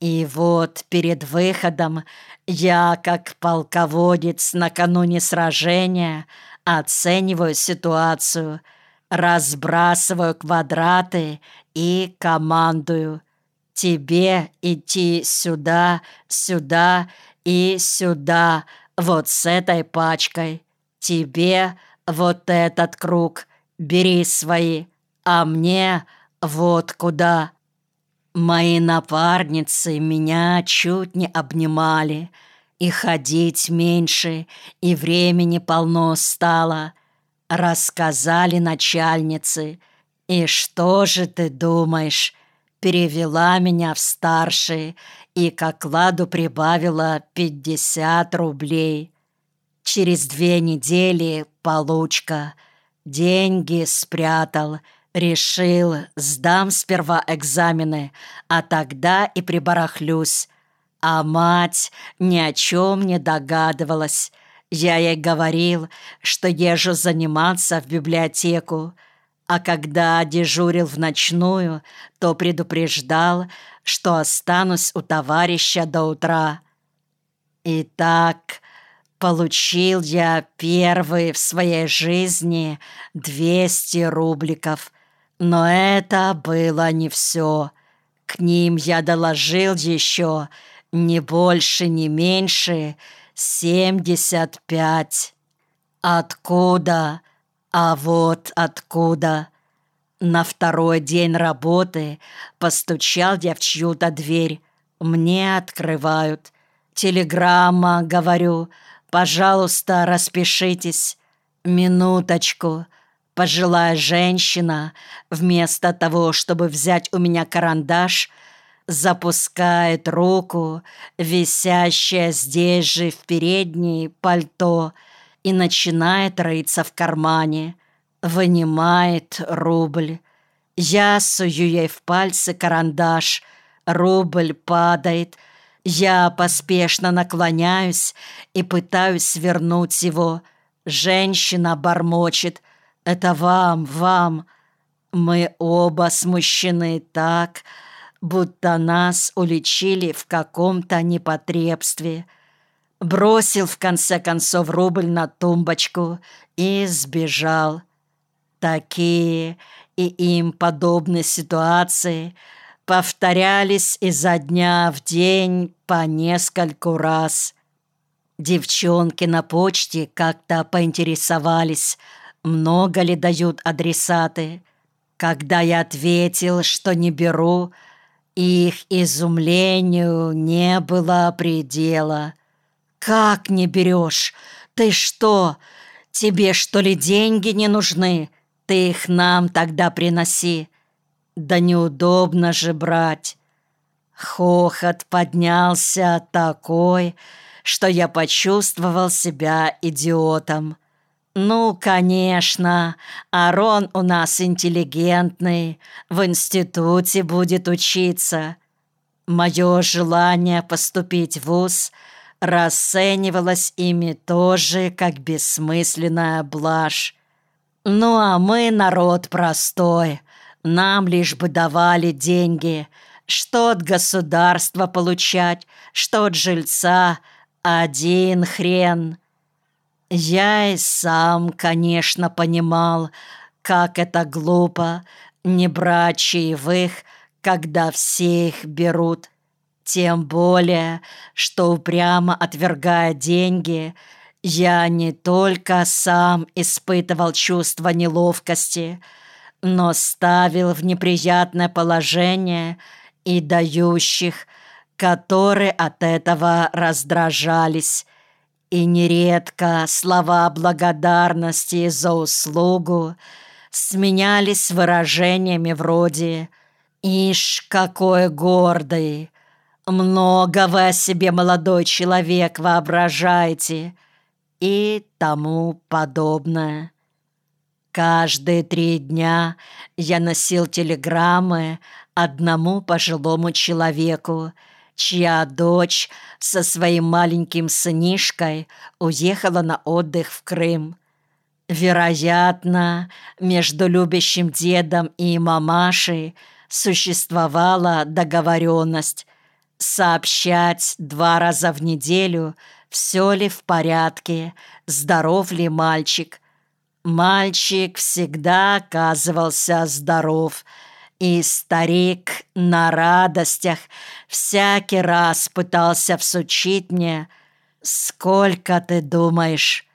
И вот перед выходом я, как полководец накануне сражения, оцениваю ситуацию, разбрасываю квадраты и командую: тебе идти сюда, сюда и сюда, вот с этой пачкой. Тебе вот этот круг, бери свои, а мне вот куда. Мои напарницы меня чуть не обнимали, и ходить меньше, и времени полно стало. Рассказали начальнице, и что же ты думаешь? Перевела меня в старшие и к окладу прибавила 50 рублей. Через 2 недели получка. Деньги спрятал. Решил, сдам сперва экзамены, а тогда и прибарахлюсь. А мать ни о чем не догадывалась. Я ей говорил, что езжу заниматься в библиотеку, а когда дежурил в ночную, то предупреждал, что останусь у товарища до утра. Итак, получил я первый в своей жизни 200 рубликов. Но это было не все. К ним я доложил еще ни больше, ни меньше 75. Откуда? А вот откуда. На второй день работы постучал я в чью-то дверь. Мне открывают. «Телеграмма», — говорю, — «пожалуйста, распишитесь». «Минуточку». Пожилая женщина, вместо того, чтобы взять у меня карандаш, запускает руку, висящее здесь же в передней пальто, и начинает рыться в кармане. Вынимает рубль. Я сую ей в пальцы карандаш. Рубль падает. Я поспешно наклоняюсь и пытаюсь вернуть его. Женщина бормочет: «Это вам, вам». Мы оба смущены так, будто нас уличили в каком-то непотребстве. Бросил в конце концов рубль на тумбочку и сбежал. Такие и им подобные ситуации повторялись изо дня в день по нескольку раз. Девчонки на почте как-то поинтересовались, много ли дают адресаты. Когда я ответил, что не беру, их изумлению не было предела. «Как не берешь? Ты что? Тебе, что ли, деньги не нужны? Ты их нам тогда приноси». «Да неудобно же брать». Хохот поднялся такой, что я почувствовал себя идиотом. «Ну, конечно, Арон у нас интеллигентный, в институте будет учиться». Мое желание поступить в вуз расценивалось ими тоже как бессмысленная блажь. Ну, а мы народ простой, нам лишь бы давали деньги. Что от государства получать, что от жильца, один хрен. Я и сам, конечно, понимал, как это глупо не брать чаевых, когда все их берут. Тем более, что, упрямо отвергая деньги, я не только сам испытывал чувство неловкости, но ставил в неприятное положение и дающих, которые от этого раздражались. И нередко слова благодарности за услугу сменялись выражениями вроде «Ишь, какой гордый! Много вы о себе, молодой человек, воображаете!» и тому подобное. Каждые 3 дня я носил телеграммы одному пожилому человеку, чья дочь со своим маленьким сынишкой уехала на отдых в Крым. Вероятно, между любящим дедом и мамашей существовала договоренность. сообщать 2 раза в неделю, все ли в порядке, здоров ли мальчик. Мальчик всегда оказывался здоров, и старик на радостях всякий раз пытался всучить мне: «Сколько ты думаешь?»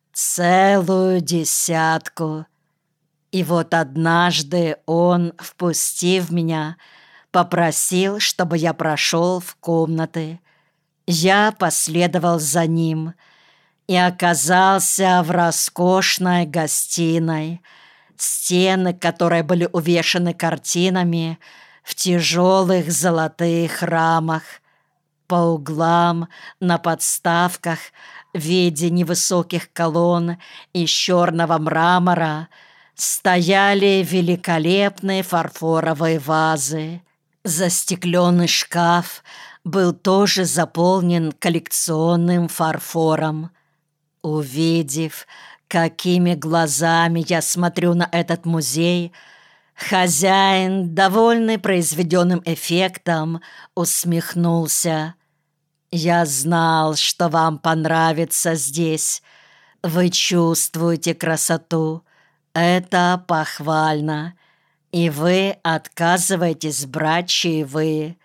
«Целую 10». И вот однажды он, впустив меня, попросил, чтобы я прошел в комнаты. Я последовал за ним и оказался в роскошной гостиной, стены которой были увешаны картинами в тяжелых золотых рамах. По углам, на подставках в виде невысоких колонн из черного мрамора стояли великолепные фарфоровые вазы. Застекленный шкаф был тоже заполнен коллекционным фарфором. Увидев, какими глазами я смотрю на этот музей, хозяин, довольный произведенным эффектом, усмехнулся. «Я знал, что вам понравится здесь. Вы чувствуете красоту. Это похвально. И вы отказываетесь брать чаевые.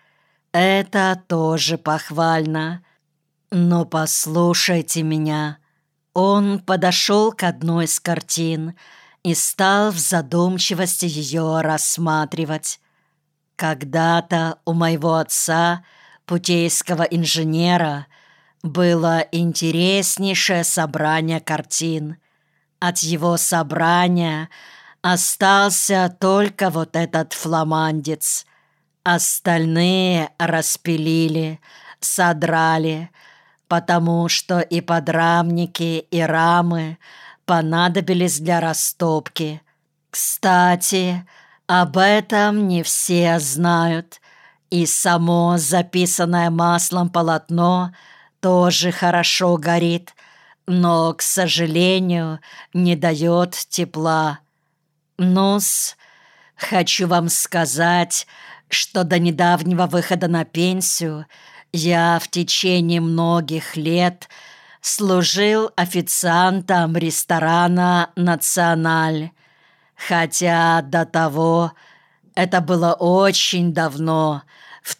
Это тоже похвально. Но послушайте меня». Он подошел к одной из картин и стал в задумчивости ее рассматривать. Когда-то у моего отца, путейского инженера, было интереснейшее собрание картин. От его собрания остался только вот этот фламандец. Остальные распилили, содрали, потому что и подрамники, и рамы понадобились для растопки. Кстати, об этом не все знают, и само записанное маслом полотно тоже хорошо горит, но, к сожалению, не дает тепла. Ну-с, хочу вам сказать, что до недавнего выхода на пенсию я в течение многих лет служил официантом ресторана «Националь», хотя до того, это было очень давно, в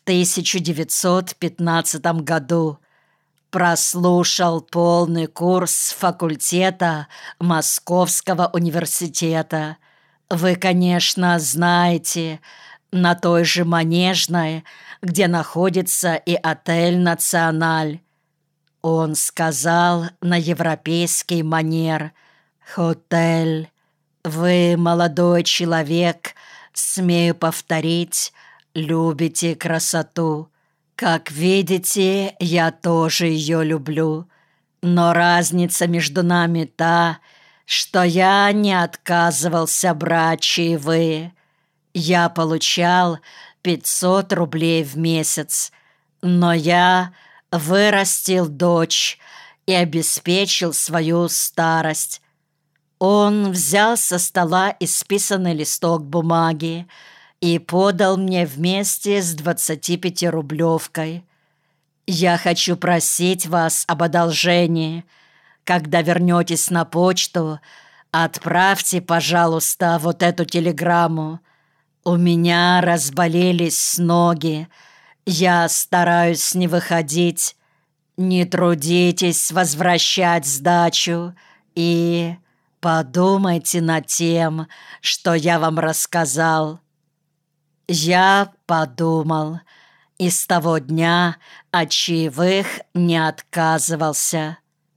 1915 году, прослушал полный курс факультета Московского университета. Вы, конечно, знаете, на той же Манежной, где находится и отель «Националь». Он сказал на европейский манер: «Хотель, вы, молодой человек, смею повторить, любите красоту. Как видите, я тоже ее люблю. Но разница между нами та, что я не отказывался брать чаевые. Я получал 500 рублей в месяц, но я вырастил дочь и обеспечил свою старость». Он взял со стола исписанный листок бумаги и подал мне вместе с 25-рублевкой. «Я хочу просить вас об одолжении. Когда вернетесь на почту, отправьте, пожалуйста, вот эту телеграмму. У меня разболелись ноги. Я стараюсь не выходить. Не трудитесь возвращать сдачу и подумайте над тем, что я вам рассказал». Я подумал, и с того дня от чаевых не отказывался.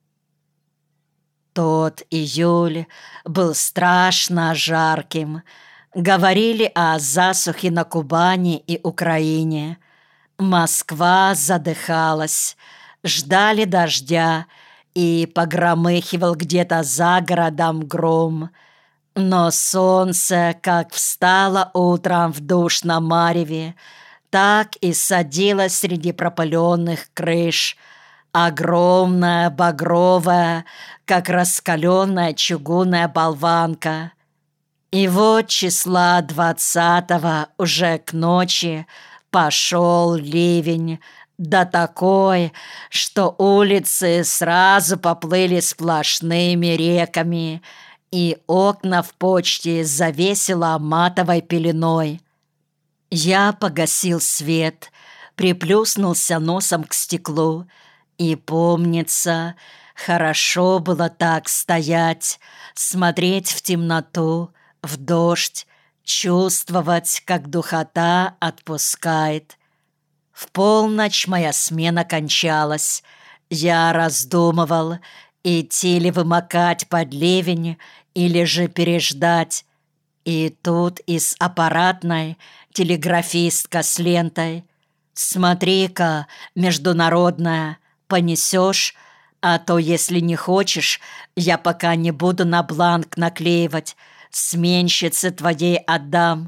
Тот июль был страшно жарким. Говорили о засухе на Кубани и Украине. Москва задыхалась, ждали дождя, и погромыхивал где-то за городом гром. Но солнце, как встало утром в душном мареве, так и садилось среди пропыленных крыш, огромная, багровая, как раскаленная чугунная болванка. И вот числа 20-го, уже к ночи, Пошел ливень, да такой, что улицы сразу поплыли сплошными реками, и окна в почте завесило матовой пеленой. Я погасил свет, приплюснулся носом к стеклу, и, помнится, хорошо было так стоять, смотреть в темноту, в дождь, чувствовать, как духота отпускает. В полночь моя смена кончалась. Я раздумывал, идти ли вымокать под ливень или же переждать. И тут из аппаратной телеграфистка с лентой: «Смотри-ка, международная, понесешь? А то, если не хочешь, я пока не буду на бланк наклеивать, сменщице твоей отдам».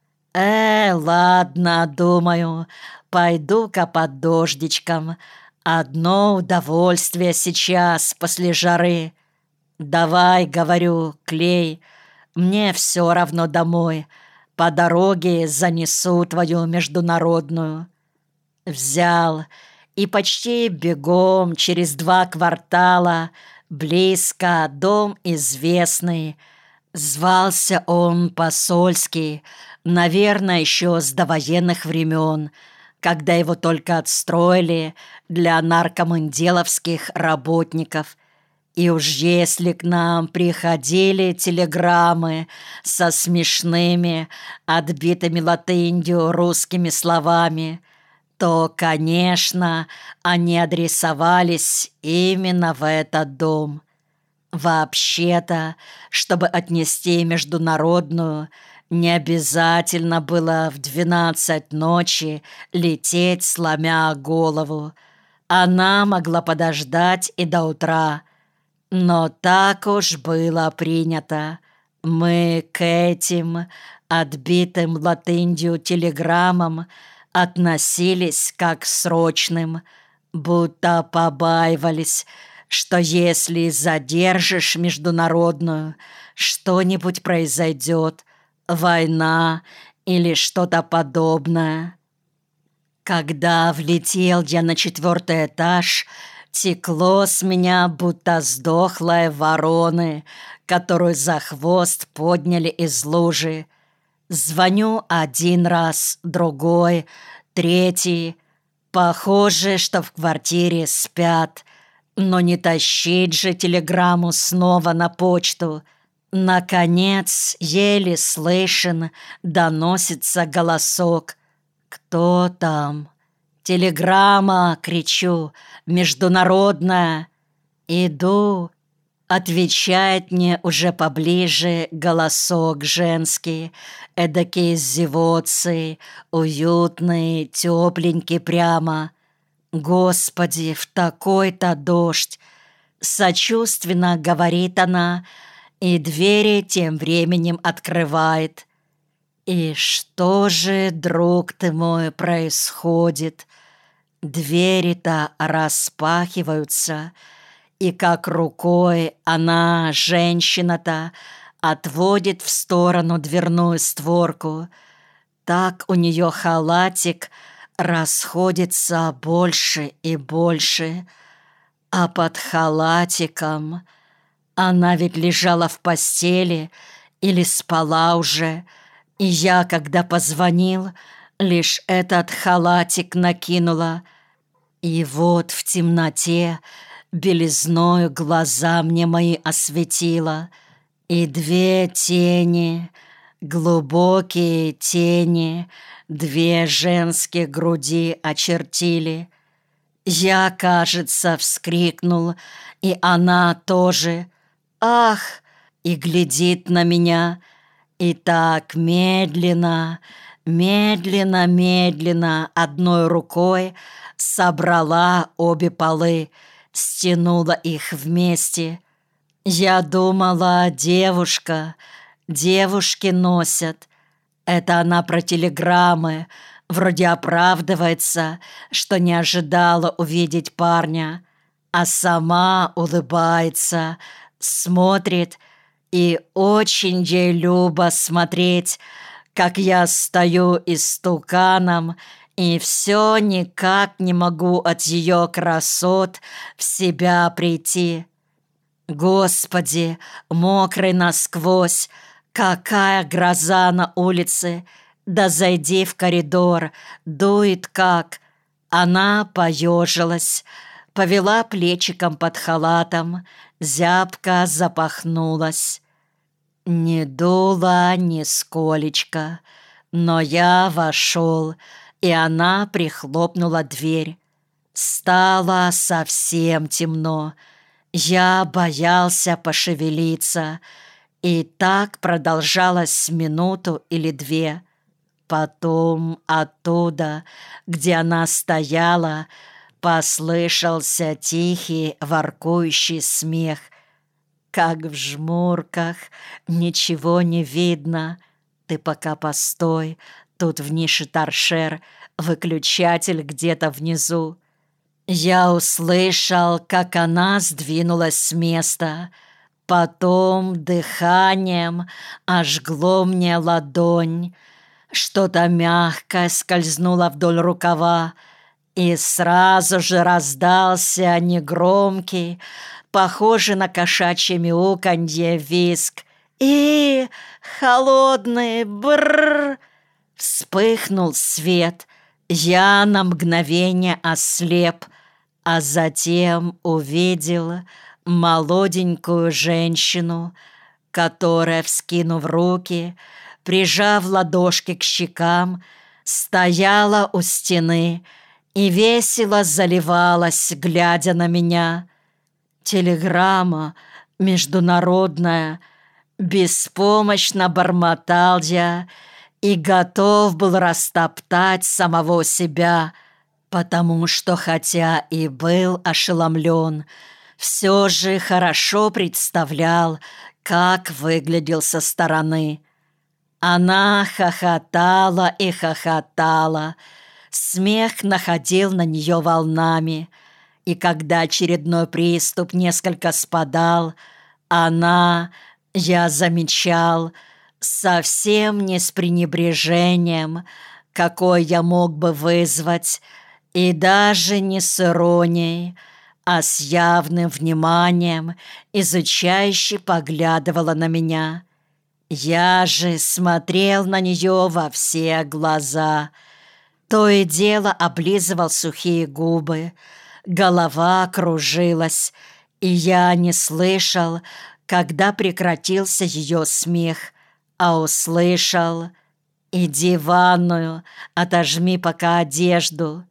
Ладно, думаю, пойду-ка под дождичком. Одно удовольствие сейчас после жары. Давай, говорю, клей, мне все равно домой. По дороге занесу твою международную. Взял, и почти бегом через 2 квартала, близко, дом известный. Звался он Посольский, наверное, еще с довоенных времен, когда его только отстроили для наркоманделовских работников. И уж если к нам приходили телеграммы со смешными, отбитыми латынью русскими словами, то, конечно, они адресовались именно в этот дом. Вообще-то, чтобы отнести международную, не обязательно было в 12 ночи лететь, сломя голову. Она могла подождать и до утра. Но так уж было принято. Мы к этим отбитым латынью телеграммам относились как к срочным, будто побаивались, что если задержишь международную, что-нибудь произойдет, война или что-то подобное. Когда влетел я на 4-й этаж, текло с меня, будто сдохлая вороны, которую за хвост подняли из лужи. Звоню 1 раз, другой, 3. Похоже, что в квартире спят. Но не тащить же телеграмму снова на почту. Наконец, еле слышен, доносится голосок. «Кто там?» «Телеграмма!» — кричу. «Международная!» «Иду!» — отвечает мне уже поближе голосок женский, эдакий с зевотцей, уютный, тепленький прямо. «Господи, в такой-то дождь!» Сочувственно говорит она, и двери тем временем открывает. И что же, друг ты мой, происходит? Двери-то распахиваются, и как рукой она, женщина-то, отводит в сторону дверную створку. Так у нее халатик расходится больше и больше, а под халатиком она ведь лежала в постели или спала уже, и я, когда позвонил, лишь этот халатик накинула. И вот в темноте белизною глаза мне мои осветила, и 2 тени, глубокие тени, 2 женские груди очертили. Я, кажется, вскрикнул, и она тоже. «Ах!» и глядит на меня, и так медленно, медленно, медленно одной рукой собрала обе полы, стянула их вместе. Я думала, девушки носят. Это она про телеграммы, вроде оправдывается, что не ожидала увидеть парня, а сама улыбается, смотрит, и очень ей любо смотреть, как я стою истуканом и все никак не могу от ее красот в себя прийти. Господи, мокрый насквозь, какая гроза на улице! Да зайди в коридор, дует как! Она поежилась, повела плечиком под халатом, зябко запахнулась. Не дуло нисколечко, но я вошел, и она прихлопнула дверь. Стало совсем темно. Я боялся пошевелиться, и так продолжалось минуту или две. Потом оттуда, где она стояла, послышался тихий воркующий смех. Как в жмурках, ничего не видно. Ты пока постой, тут в нише торшер, выключатель где-то внизу. Я услышал, как она сдвинулась с места. Потом дыханием ожгло мне ладонь. Что-то мягкое скользнуло вдоль рукава, и сразу же раздался негромкий, похожий на кошачье мяуканье, визг. И холодный бррр. Вспыхнул свет. Я на мгновение ослеп, а затем увидел молоденькую женщину, которая, вскинув руки, прижав ладошки к щекам, стояла у стены и весело заливалась, глядя на меня. «Телеграмма международная», беспомощно бормотал я и готов был растоптать самого себя, потому что, хотя и был ошеломлен, все же хорошо представлял, как выглядел со стороны. Она хохотала и хохотала, смех находил на нее волнами, и когда очередной приступ несколько спадал, она, я замечал, совсем не с пренебрежением, какой я мог бы вызвать, и даже не с иронией, а с явным вниманием изучающе поглядывала на меня. Я же смотрел на нее во все глаза, то и дело облизывал сухие губы, голова кружилась, и я не слышал, когда прекратился ее смех, а услышал: «Иди в ванную, отожми пока одежду».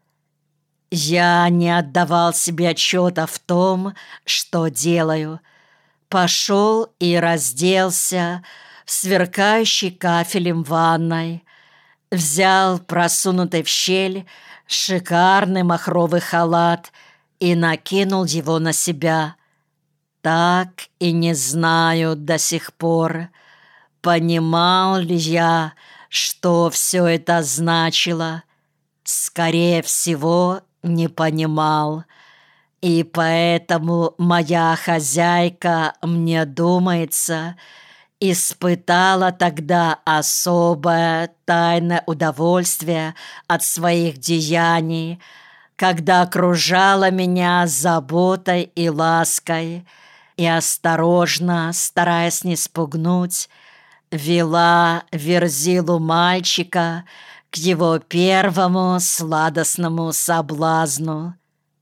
Я не отдавал себе отчета в том, что делаю. Пошел и разделся в сверкающей кафелем ванной, взял просунутый в щель шикарный махровый халат и накинул его на себя. Так и не знаю до сих пор, понимал ли я, что все это значило. Скорее всего, не понимал. И поэтому моя хозяйка, мне думается, испытала тогда особое тайное удовольствие от своих деяний, когда окружала меня заботой и лаской и осторожно, стараясь не спугнуть, вела Верзилу мальчика к его первому сладостному соблазну.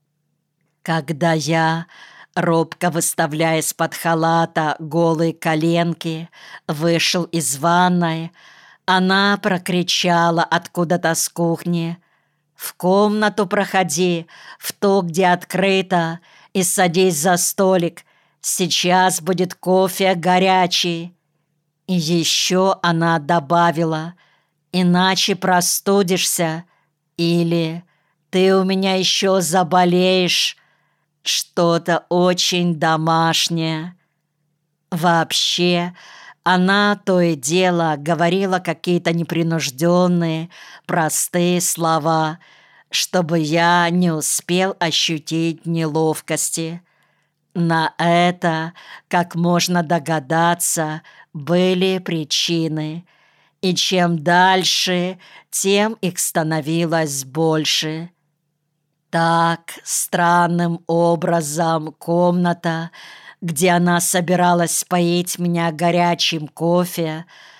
Когда я, робко выставляя из-под халата голые коленки, вышел из ванной, она прокричала откуда-то с кухни: «В комнату проходи, в ту, где открыто, и садись за столик, сейчас будет кофе горячий». И еще она добавила: «Иначе простудишься, или ты у меня еще заболеешь». Что-то очень домашнее. Вообще, она то и дело говорила какие-то непринужденные, простые слова, чтобы я не успел ощутить неловкости. На это, как можно догадаться, были причины, и чем дальше, тем их становилось больше. Так, странным образом, комната, где она собиралась поить меня горячим кофе,